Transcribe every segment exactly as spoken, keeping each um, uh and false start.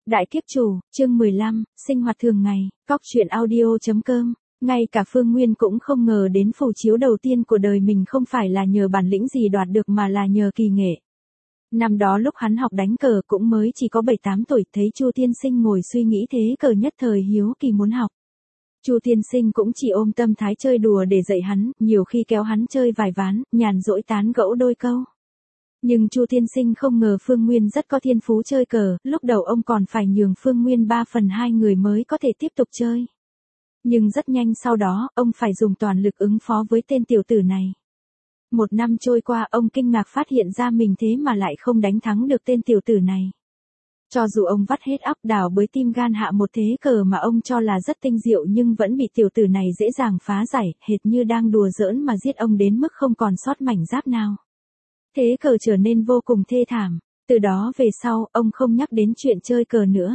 Đại kiếp chủ, chương mười lăm, sinh hoạt thường ngày, góc truyện audio.com. Ngay cả Phương Nguyên cũng không ngờ đến phù chiếu đầu tiên của đời mình không phải là nhờ bản lĩnh gì đoạt được mà là nhờ kỳ nghệ. Năm đó lúc hắn học đánh cờ cũng mới chỉ có bảy tám tuổi, thấy Chu Tiên Sinh ngồi suy nghĩ thế cờ nhất thời hiếu kỳ muốn học. Chu Tiên Sinh cũng chỉ ôm tâm thái chơi đùa để dạy hắn, nhiều khi kéo hắn chơi vài ván, nhàn rỗi tán gẫu đôi câu. Nhưng Chu Tiên Sinh không ngờ Phương Nguyên rất có thiên phú chơi cờ, lúc đầu ông còn phải nhường Phương Nguyên ba phần hai người mới có thể tiếp tục chơi. Nhưng rất nhanh sau đó, ông phải dùng toàn lực ứng phó với tên tiểu tử này. Một năm trôi qua ông kinh ngạc phát hiện ra mình thế mà lại không đánh thắng được tên tiểu tử này. Cho dù ông vắt hết óc đào bới tim gan hạ một thế cờ mà ông cho là rất tinh diệu nhưng vẫn bị tiểu tử này dễ dàng phá giải, hệt như đang đùa giỡn mà giết ông đến mức không còn sót mảnh giáp nào. Thế cờ trở nên vô cùng thê thảm, từ đó về sau, ông không nhắc đến chuyện chơi cờ nữa.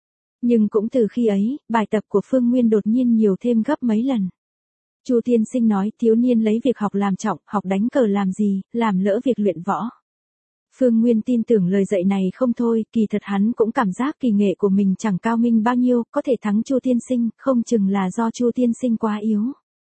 Nhưng cũng từ khi ấy, bài tập của Phương Nguyên đột nhiên nhiều thêm gấp mấy lần. Chu Tiên Sinh nói thiếu niên lấy việc học làm trọng, học đánh cờ làm gì, làm lỡ việc luyện võ. Phương Nguyên tin tưởng lời dạy này không thôi, kỳ thật hắn cũng cảm giác kỳ nghệ của mình chẳng cao minh bao nhiêu, có thể thắng Chu Tiên Sinh, không chừng là do Chu Tiên Sinh quá yếu.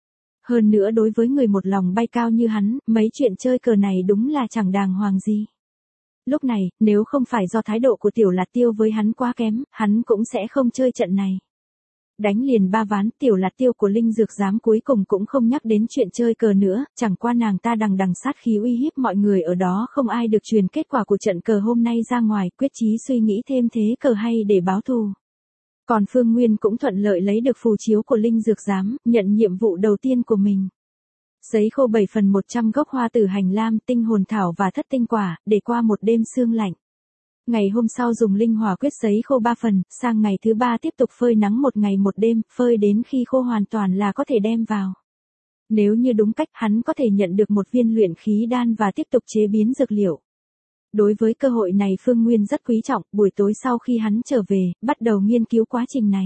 Hơn nữa đối với người một lòng bay cao như hắn, mấy chuyện chơi cờ này đúng là chẳng đàng hoàng gì. Lúc này, nếu không phải do thái độ của Tiểu Lạt Tiêu với hắn quá kém, hắn cũng sẽ không chơi trận này. Đánh liền ba ván, Tiểu Lạt Tiêu của Linh Dược Giám cuối cùng cũng không nhắc đến chuyện chơi cờ nữa, chẳng qua nàng ta đằng đằng sát khí uy hiếp mọi người ở đó không ai được truyền kết quả của trận cờ hôm nay ra ngoài, quyết chí suy nghĩ thêm thế cờ hay để báo thù. Còn Phương Nguyên cũng thuận lợi lấy được phù chiếu của Linh Dược Giám, nhận nhiệm vụ đầu tiên của mình. Sấy khô bảy phần một trăm gốc hoa tử hành lam, tinh hồn thảo và thất tinh quả, để qua một đêm sương lạnh. Ngày hôm sau dùng linh hỏa quyết sấy khô ba phần, sang ngày thứ ba tiếp tục phơi nắng một ngày một đêm, phơi đến khi khô hoàn toàn là có thể đem vào. Nếu như đúng cách hắn có thể nhận được một viên luyện khí đan và tiếp tục chế biến dược liệu. Đối với cơ hội này Phương Nguyên rất quý trọng, buổi tối sau khi hắn trở về, bắt đầu nghiên cứu quá trình này.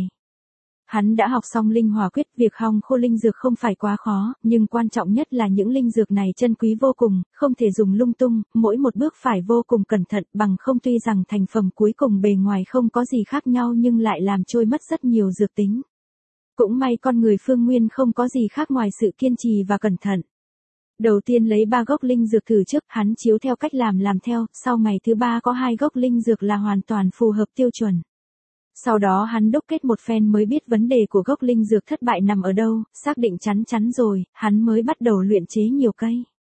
Hắn đã học xong linh hỏa quyết, việc hong khô linh dược không phải quá khó, nhưng quan trọng nhất là những linh dược này chân quý vô cùng, không thể dùng lung tung, mỗi một bước phải vô cùng cẩn thận, bằng không tuy rằng thành phẩm cuối cùng bề ngoài không có gì khác nhau nhưng lại làm trôi mất rất nhiều dược tính. Cũng may con người Phương Nguyên không có gì khác ngoài sự kiên trì và cẩn thận. Đầu tiên lấy ba gốc linh dược thử trước, hắn chiếu theo cách làm làm theo, sau ngày thứ ba có hai gốc linh dược là hoàn toàn phù hợp tiêu chuẩn. Sau đó hắn đúc kết một phen mới biết vấn đề của gốc linh dược thất bại nằm ở đâu, xác định chắn chắn rồi, hắn mới bắt đầu luyện chế nhiều cây.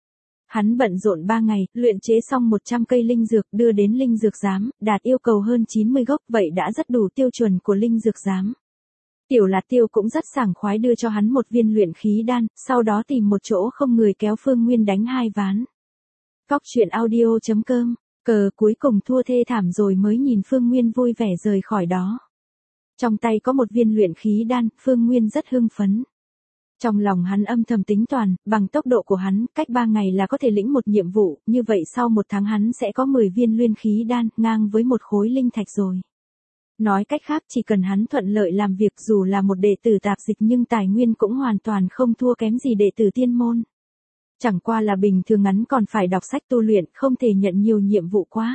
Hắn bận rộn ba ngày, luyện chế xong một trăm cây linh dược đưa đến Linh Dược Giám, đạt yêu cầu hơn chín mươi gốc, vậy đã rất đủ tiêu chuẩn của Linh Dược Giám. Tiểu Lạt Tiêu cũng rất sảng khoái đưa cho hắn một viên luyện khí đan, sau đó tìm một chỗ không người kéo Phương Nguyên đánh hai ván. Góc truyện audio.com. Cờ cuối cùng thua thê thảm rồi mới nhìn Phương Nguyên vui vẻ rời khỏi đó. Trong tay có một viên luyện khí đan, Phương Nguyên rất hưng phấn. Trong lòng hắn âm thầm tính toán, bằng tốc độ của hắn, cách ba ngày là có thể lĩnh một nhiệm vụ, như vậy sau một tháng hắn sẽ có mười viên luyện khí đan, ngang với một khối linh thạch rồi. Nói cách khác chỉ cần hắn thuận lợi làm việc dù là một đệ tử tạp dịch nhưng tài nguyên cũng hoàn toàn không thua kém gì đệ tử tiên môn. Chẳng qua là bình thường ngắn còn phải đọc sách tu luyện, không thể nhận nhiều nhiệm vụ quá.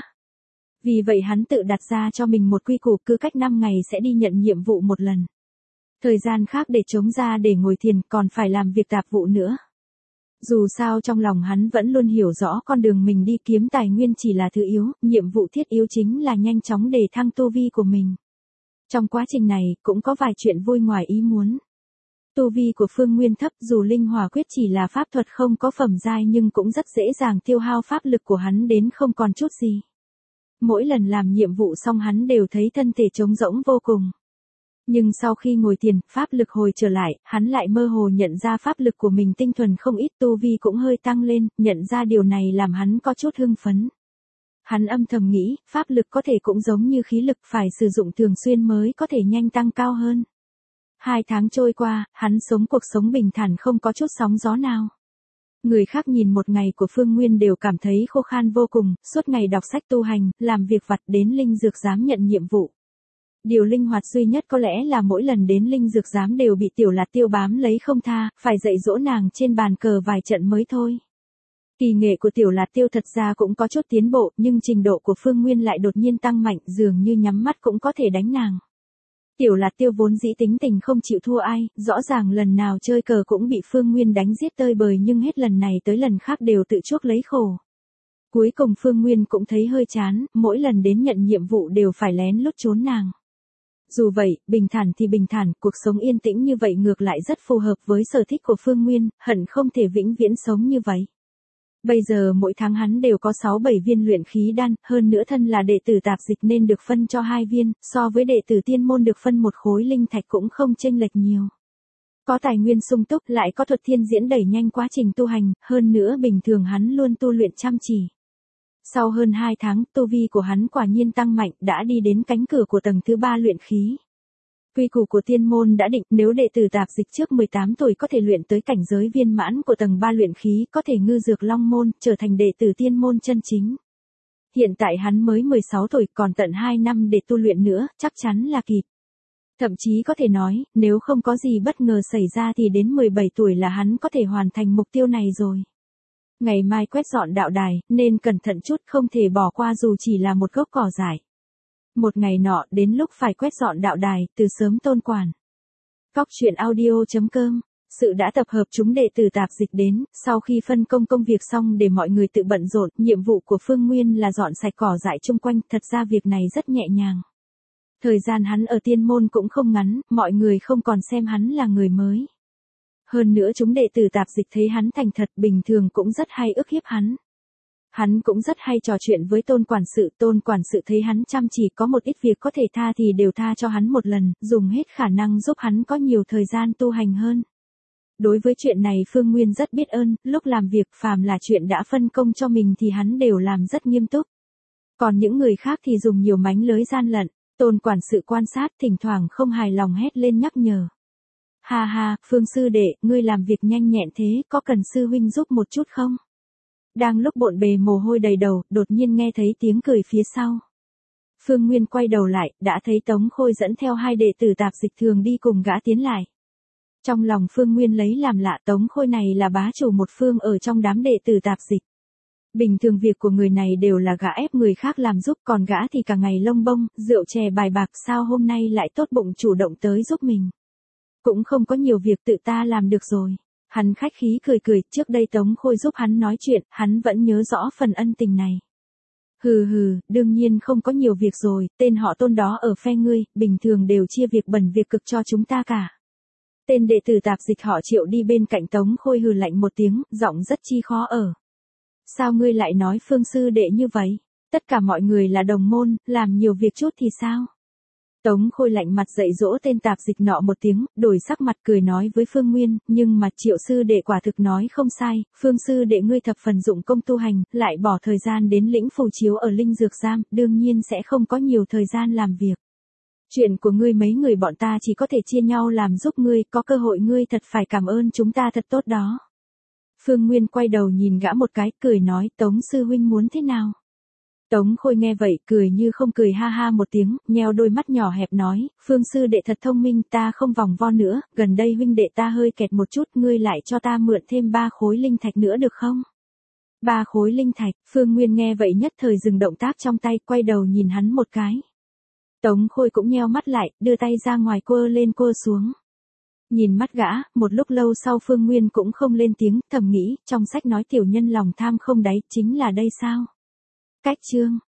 Vì vậy hắn tự đặt ra cho mình một quy củ cứ cách năm ngày sẽ đi nhận nhiệm vụ một lần. Thời gian khác để trống ra để ngồi thiền còn phải làm việc tạp vụ nữa. Dù sao trong lòng hắn vẫn luôn hiểu rõ con đường mình đi kiếm tài nguyên chỉ là thứ yếu, nhiệm vụ thiết yếu chính là nhanh chóng đề thăng tu vi của mình. Trong quá trình này cũng có vài chuyện vui ngoài ý muốn. Tu vi của Phương Nguyên thấp dù linh hỏa quyết chỉ là pháp thuật không có phẩm giai nhưng cũng rất dễ dàng tiêu hao pháp lực của hắn đến không còn chút gì. Mỗi lần làm nhiệm vụ xong hắn đều thấy thân thể trống rỗng vô cùng. Nhưng sau khi ngồi thiền, pháp lực hồi trở lại, hắn lại mơ hồ nhận ra pháp lực của mình tinh thuần không ít, tu vi cũng hơi tăng lên, nhận ra điều này làm hắn có chút hưng phấn. Hắn âm thầm nghĩ, pháp lực có thể cũng giống như khí lực phải sử dụng thường xuyên mới có thể nhanh tăng cao hơn. Hai tháng trôi qua, hắn sống cuộc sống bình thản không có chút sóng gió nào. Người khác nhìn một ngày của Phương Nguyên đều cảm thấy khô khan vô cùng, suốt ngày đọc sách tu hành, làm việc vặt đến Linh Dược Giám nhận nhiệm vụ. Điều linh hoạt duy nhất có lẽ là mỗi lần đến Linh Dược Giám đều bị Tiểu Lạt Tiêu bám lấy không tha, phải dạy dỗ nàng trên bàn cờ vài trận mới thôi. Kỳ nghệ của Tiểu Lạt Tiêu thật ra cũng có chút tiến bộ, nhưng trình độ của Phương Nguyên lại đột nhiên tăng mạnh, dường như nhắm mắt cũng có thể đánh nàng. Tiểu Lạt Tiêu vốn dĩ tính tình không chịu thua ai, rõ ràng lần nào chơi cờ cũng bị Phương Nguyên đánh giết tơi bời, nhưng hết lần này tới lần khác đều tự chuốc lấy khổ. Cuối cùng Phương Nguyên cũng thấy hơi chán, mỗi lần đến nhận nhiệm vụ đều phải lén lút trốn nàng. Dù vậy, bình thản thì bình thản, cuộc sống yên tĩnh như vậy ngược lại rất phù hợp với sở thích của Phương Nguyên, hận không thể vĩnh viễn sống như vậy. Bây giờ mỗi tháng hắn đều có sáu bảy viên luyện khí đan, hơn nữa thân là đệ tử tạp dịch nên được phân cho hai viên, so với đệ tử tiên môn được phân một khối linh thạch cũng không chênh lệch nhiều. Có tài nguyên sung túc, lại có thuật thiên diễn đẩy nhanh quá trình tu hành, hơn nữa bình thường hắn luôn tu luyện chăm chỉ. Sau hơn hai tháng, tu vi của hắn quả nhiên tăng mạnh, đã đi đến cánh cửa của tầng thứ ba luyện khí. Quy củ của tiên môn đã định, nếu đệ tử tạp dịch trước mười tám tuổi có thể luyện tới cảnh giới viên mãn của tầng ba luyện khí, có thể ngư dược long môn, trở thành đệ tử tiên môn chân chính. Hiện tại hắn mới mười sáu tuổi, còn tận hai năm để tu luyện nữa, chắc chắn là kịp. Thậm chí có thể nói, nếu không có gì bất ngờ xảy ra thì đến mười bảy tuổi là hắn có thể hoàn thành mục tiêu này rồi. Ngày mai quét dọn đạo đài, nên cẩn thận chút, không thể bỏ qua dù chỉ là một gốc cỏ dại. Một ngày nọ, đến lúc phải quét dọn đạo đài, từ sớm Tôn quản. Góc truyện audio chấm com, sự đã tập hợp chúng đệ tử tạp dịch đến, sau khi phân công công việc xong để mọi người tự bận rộn, nhiệm vụ của Phương Nguyên là dọn sạch cỏ dại chung quanh, thật ra việc này rất nhẹ nhàng. Thời gian hắn ở tiên môn cũng không ngắn, mọi người không còn xem hắn là người mới. Hơn nữa chúng đệ tử tạp dịch thấy hắn thành thật, bình thường cũng rất hay ức hiếp hắn. Hắn cũng rất hay trò chuyện với Tôn quản sự, Tôn quản sự thấy hắn chăm chỉ, có một ít việc có thể tha thì đều tha cho hắn một lần, dùng hết khả năng giúp hắn có nhiều thời gian tu hành hơn. Đối với chuyện này Phương Nguyên rất biết ơn, lúc làm việc phàm là chuyện đã phân công cho mình thì hắn đều làm rất nghiêm túc. Còn những người khác thì dùng nhiều mánh lới gian lận, Tôn quản sự quan sát, thỉnh thoảng không hài lòng hét lên nhắc nhở. Ha ha, Phương sư đệ, ngươi làm việc nhanh nhẹn thế, có cần sư huynh giúp một chút không? Đang lúc bộn bề mồ hôi đầy đầu, đột nhiên nghe thấy tiếng cười phía sau. Phương Nguyên quay đầu lại, đã thấy Tống Khôi dẫn theo hai đệ tử tạp dịch thường đi cùng gã tiến lại. Trong lòng Phương Nguyên lấy làm lạ, Tống Khôi này là bá chủ một phương ở trong đám đệ tử tạp dịch. Bình thường việc của người này đều là gã ép người khác làm giúp, còn gã thì cả ngày lông bông, rượu chè bài bạc, sao hôm nay lại tốt bụng chủ động tới giúp mình. Cũng không có nhiều việc, tự ta làm được rồi. Hắn khách khí cười cười, trước đây Tống Khôi giúp hắn nói chuyện, hắn vẫn nhớ rõ phần ân tình này. Hừ hừ, đương nhiên không có nhiều việc rồi, tên họ Tôn đó ở phe ngươi, bình thường đều chia việc bẩn việc cực cho chúng ta cả. Tên đệ tử tạp dịch họ Triệu đi bên cạnh Tống Khôi hừ lạnh một tiếng, giọng rất chi khó ở. Sao ngươi lại nói Phương sư đệ như vậy? Tất cả mọi người là đồng môn, làm nhiều việc chút thì sao? Tống Khôi lạnh mặt dạy dỗ tên tạp dịch nọ một tiếng, đổi sắc mặt cười nói với Phương Nguyên, nhưng mà Triệu sư đệ quả thực nói không sai, Phương sư đệ ngươi thập phần dụng công tu hành, lại bỏ thời gian đến lĩnh phù chiếu ở linh dược giam, đương nhiên sẽ không có nhiều thời gian làm việc. Chuyện của ngươi mấy người bọn ta chỉ có thể chia nhau làm giúp ngươi, có cơ hội ngươi thật phải cảm ơn chúng ta thật tốt đó. Phương Nguyên quay đầu nhìn gã một cái, cười nói, Tống sư huynh muốn thế nào? Tống Khôi nghe vậy, cười như không cười, ha ha một tiếng, nheo đôi mắt nhỏ hẹp nói, Phương sư đệ thật thông minh, ta không vòng vo nữa, gần đây huynh đệ ta hơi kẹt một chút, ngươi lại cho ta mượn thêm ba khối linh thạch nữa được không? Ba khối linh thạch, Phương Nguyên nghe vậy nhất thời dừng động tác trong tay, quay đầu nhìn hắn một cái. Tống Khôi cũng nheo mắt lại, đưa tay ra ngoài quơ lên quơ xuống. Nhìn mắt gã, một lúc lâu sau Phương Nguyên cũng không lên tiếng, thầm nghĩ, trong sách nói tiểu nhân lòng tham không đáy, chính là đây sao? Cách chương